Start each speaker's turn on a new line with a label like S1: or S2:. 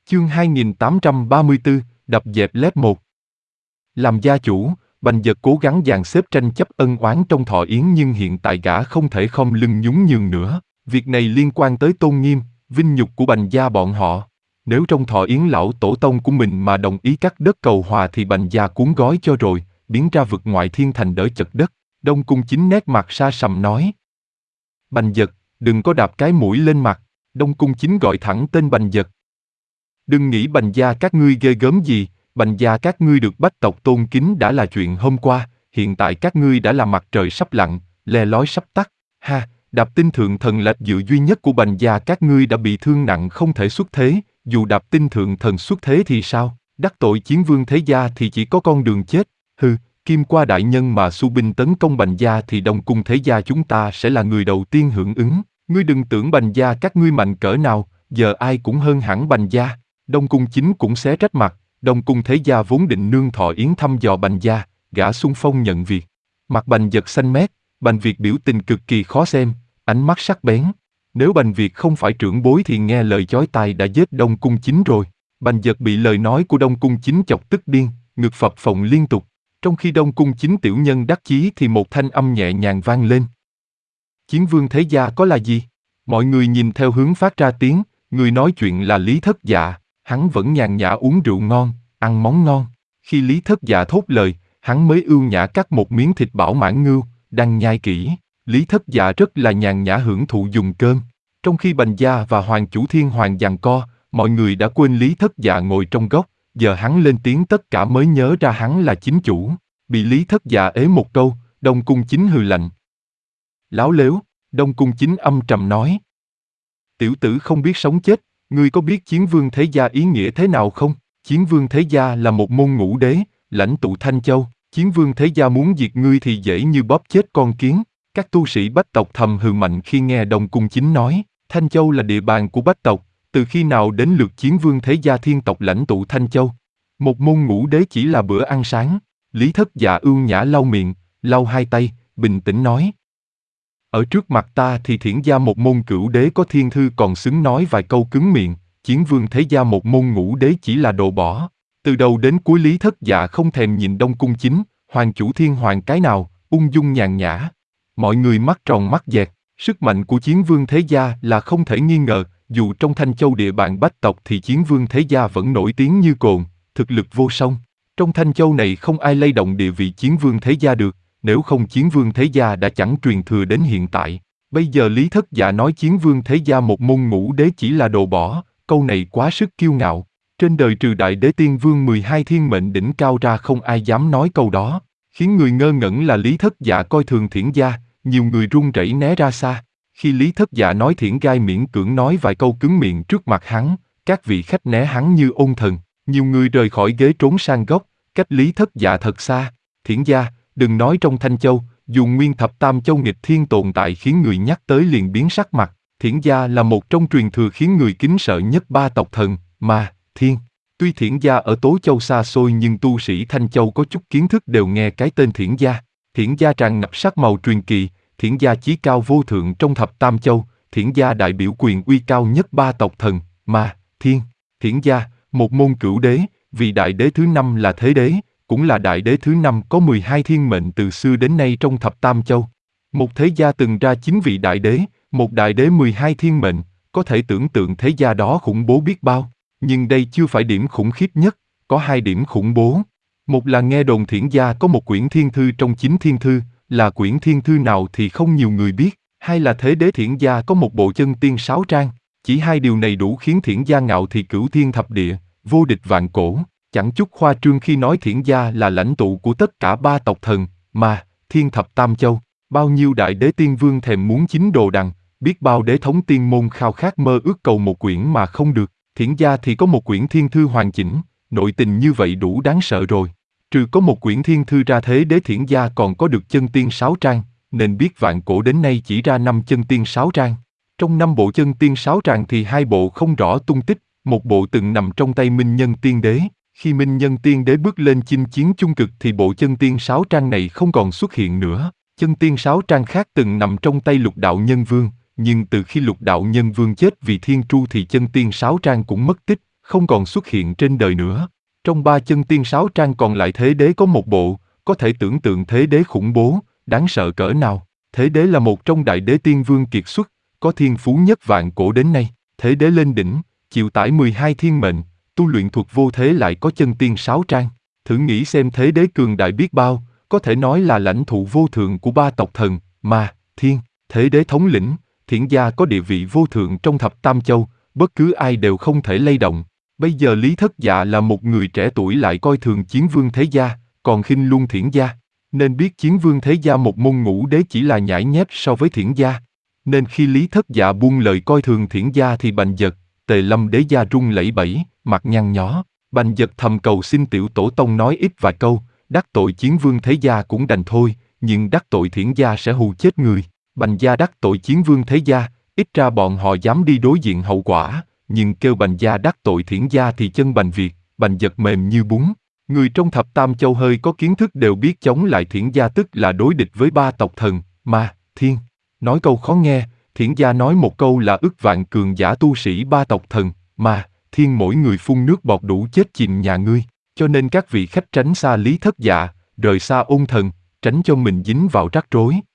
S1: Chương 2834, đập dẹp lép 1. Làm gia chủ, Bành Dật cố gắng dàn xếp tranh chấp ân oán trong thọ yến, nhưng hiện tại gã không thể khom lưng nhún nhường nữa. Việc này liên quan tới tôn nghiêm, vinh nhục của Bành gia bọn họ. Nếu trong thọ yến lão tổ tông của mình mà đồng ý cắt đất cầu hòa thì Bành gia cuốn gói cho rồi, biến ra vực ngoại thiên thành đỡ chật đất. Đông Cung Chính nét mặt sa sầm nói: Bành Dật, đừng có đạp cái mũi lên mặt. Đông Cung Chính gọi thẳng tên Bành Dật. Đừng nghĩ Bành gia các ngươi ghê gớm gì, Bành gia các ngươi được bách tộc tôn kính đã là chuyện hôm qua, hiện tại các ngươi đã là mặt trời sắp lặn, le lói sắp tắt. Ha, Đạp Tinh Thượng Thần là dựa duy nhất của Bành gia các ngươi đã bị thương nặng không thể xuất thế, dù Đạp Tinh Thượng Thần xuất thế thì sao, đắc tội Chiến Vương thế gia thì chỉ có con đường chết. Hừ, Kim Qua đại nhân mà xu binh tấn công Bành gia thì Đông Cung thế gia chúng ta sẽ là người đầu tiên hưởng ứng. Ngươi đừng tưởng Bành gia các ngươi mạnh cỡ nào, giờ ai cũng hơn hẳn Bành gia. Đông Cung Chính cũng xé rách mặt. Đông Cung thế gia vốn định nương thọ yến thăm dò Bành gia, gã xung phong nhận việc. Mặt Bành Dật xanh mét, Bành Việt biểu tình cực kỳ khó xem, ánh mắt sắc bén. Nếu Bành Việt không phải trưởng bối thì nghe lời chói tai đã giết Đông Cung Chính rồi. Bành Dật bị lời nói của Đông Cung Chính chọc tức điên, ngực phập phồng liên tục. Trong khi Đông Cung Chính tiểu nhân đắc chí thì một thanh âm nhẹ nhàng vang lên. Chiến Vương thế gia có là gì? Mọi người nhìn theo hướng phát ra tiếng, người nói chuyện là Lý Thất Dạ. Hắn vẫn nhàn nhã uống rượu ngon, ăn món ngon. Khi Lý Thất Dạ thốt lời, hắn mới ưu nhã cắt một miếng thịt bảo mãn ngưu, đang nhai kỹ. Lý Thất Dạ rất là nhàn nhã hưởng thụ dùng cơm. Trong khi Bành gia và Hoàng Chủ Thiên Hoàng giằng co, mọi người đã quên Lý Thất Dạ ngồi trong góc. Giờ hắn lên tiếng tất cả mới nhớ ra hắn là chính chủ. Bị Lý Thất Dạ ế một câu, Đông Cung Chính hừ lạnh. Láo lếu, Đông Cung Chính âm trầm nói. Tiểu tử không biết sống chết. Ngươi có biết Chiến Vương thế gia ý nghĩa thế nào không? Chiến Vương thế gia là một môn ngũ đế, lãnh tụ Thanh Châu. Chiến Vương thế gia muốn diệt ngươi thì dễ như bóp chết con kiến. Các tu sĩ bách tộc thầm hừ mạnh khi nghe Đông Cung Chính nói, Thanh Châu là địa bàn của bách tộc, từ khi nào đến lượt Chiến Vương thế gia thiên tộc lãnh tụ Thanh Châu? Một môn ngũ đế chỉ là bữa ăn sáng. Lý Thất Dạ ưu nhã lau miệng, lau hai tay, bình tĩnh nói. Ở trước mặt ta thì Thiển gia một môn cửu đế có thiên thư còn xứng nói vài câu cứng miệng, Chiến Vương thế gia một môn ngũ đế chỉ là đồ bỏ. Từ đầu đến cuối Lý Thất Dạ không thèm nhìn Đông Cung Chính, Hoàng Chủ Thiên Hoàng cái nào, ung dung nhàn nhã. Mọi người mắt tròn mắt dẹt, sức mạnh của Chiến Vương thế gia là không thể nghi ngờ, dù trong Thanh Châu địa bàn bách tộc thì Chiến Vương thế gia vẫn nổi tiếng như cồn, thực lực vô song. Trong Thanh Châu này không ai lay động địa vị Chiến Vương thế gia được. Nếu không Chiến Vương thế gia đã chẳng truyền thừa đến hiện tại. Bây giờ Lý Thất Dạ nói Chiến Vương thế gia một môn ngũ đế chỉ là đồ bỏ, câu này quá sức kiêu ngạo. Trên đời trừ Đại Đế Tiên Vương 12 thiên mệnh đỉnh cao ra không ai dám nói câu đó. Khiến người ngơ ngẩn là Lý Thất Dạ coi thường Thiển gia, nhiều người run rẩy né ra xa. Khi Lý Thất Dạ nói Thiển gai miễn cưỡng nói vài câu cứng miệng trước mặt hắn, các vị khách né hắn như ôn thần. Nhiều người rời khỏi ghế trốn sang góc, cách Lý Thất Dạ thật xa. Thiển gia, đừng nói trong Thanh Châu, dù nguyên thập tam châu nghịch thiên tồn tại khiến người nhắc tới liền biến sắc mặt. Thiển gia là một trong truyền thừa khiến người kính sợ nhất ba tộc thần, ma, thiên. Tuy Thiển gia ở Tố Châu xa xôi nhưng tu sĩ Thanh Châu có chút kiến thức đều nghe cái tên Thiển gia. Thiển gia tràn ngập sắc màu truyền kỳ, Thiển gia chí cao vô thượng trong thập tam châu, Thiển gia đại biểu quyền uy cao nhất ba tộc thần, ma, thiên. Thiển gia, một môn cửu đế, vì đại đế thứ 5 là thế đế, cũng là đại đế thứ 5 có 12 thiên mệnh từ xưa đến nay trong thập tam châu. Một thế gia từng ra 9 vị đại đế, một đại đế 12 thiên mệnh, có thể tưởng tượng thế gia đó khủng bố biết bao. Nhưng đây chưa phải điểm khủng khiếp nhất, có hai điểm khủng bố. Một là nghe đồn Thiển gia có một quyển thiên thư trong 9 thiên thư, là quyển thiên thư nào thì không nhiều người biết. Hai là thế đế Thiển gia có một bộ chân tiên 6 trang, chỉ hai điều này đủ khiến Thiển gia ngạo thì cửu thiên thập địa, vô địch vạn cổ. Chẳng chút khoa trương khi nói Thiển gia là lãnh tụ của tất cả ba tộc thần, ma, thiên thập tam châu. Bao nhiêu đại đế tiên vương thèm muốn chính đồ đằng, biết bao đế thống tiên môn khao khát mơ ước cầu một quyển mà không được. Thiển gia thì có một quyển thiên thư hoàn chỉnh, nội tình như vậy đủ đáng sợ rồi. Trừ có một quyển thiên thư ra thế đế Thiển gia còn có được chân tiên 6 trang, nên biết vạn cổ đến nay chỉ ra 5 chân tiên 6 trang. Trong 5 bộ chân tiên 6 trang thì 2 bộ không rõ tung tích, một bộ từng nằm trong tay Minh Nhân Tiên Đế. Khi Minh Nhân Tiên Đế bước lên chinh chiến chung cực thì bộ chân tiên 6 trang này không còn xuất hiện nữa. Chân tiên 6 trang khác từng nằm trong tay Lục Đạo Nhân Vương, nhưng từ khi Lục Đạo Nhân Vương chết vì thiên tru thì chân tiên 6 trang cũng mất tích, không còn xuất hiện trên đời nữa. Trong 3 chân tiên 6 trang còn lại Thế Đế có một bộ, có thể tưởng tượng Thế Đế khủng bố, đáng sợ cỡ nào. Thế Đế là một trong đại đế tiên vương kiệt xuất, có thiên phú nhất vạn cổ đến nay. Thế Đế lên đỉnh, chịu tải 12 thiên mệnh, tu luyện thuật vô thế lại có chân tiên 6 trang. Thử nghĩ xem Thế Đế cường đại biết bao, có thể nói là lãnh thụ vô thượng của 3 tộc thần, ma, thiên. Thế Đế thống lĩnh, Thiển gia có địa vị vô thượng trong thập tam châu, bất cứ ai đều không thể lay động. Bây giờ Lý Thất Dạ là một người trẻ tuổi lại coi thường Chiến Vương Thế Gia, còn khinh luôn Thiển gia. Nên biết Chiến Vương Thế Gia một môn ngũ đế chỉ là nhãi nhép so với Thiển gia. Nên khi Lý Thất Dạ buông lời coi thường Thiển gia thì Bành Dật, Tề Lâm Đế gia run lẩy bẩy, mặt nhăn nhó. Bành Dật thầm cầu xin tiểu tổ tông nói ít vài câu, đắc tội Chiến Vương Thế Gia cũng đành thôi, nhưng đắc tội Thiển gia sẽ hù chết người. Bành gia đắc tội Chiến Vương Thế Gia, ít ra bọn họ dám đi đối diện hậu quả, nhưng kêu Bành gia đắc tội Thiển gia thì chân Bành Việt, Bành Dật mềm như bún. Người trong thập tam châu hơi có kiến thức đều biết chống lại Thiển gia tức là đối địch với 3 tộc thần, ma, thiên. Nói câu khó nghe, Thiển gia nói một câu là ức vạn cường giả tu sĩ 3 tộc thần, ma, thiên mỗi người phun nước bọt đủ chết chìm nhà ngươi. Cho nên các vị khách tránh xa Lý Thất Dạ, rời xa Ôn Thần, tránh cho mình dính vào rắc rối.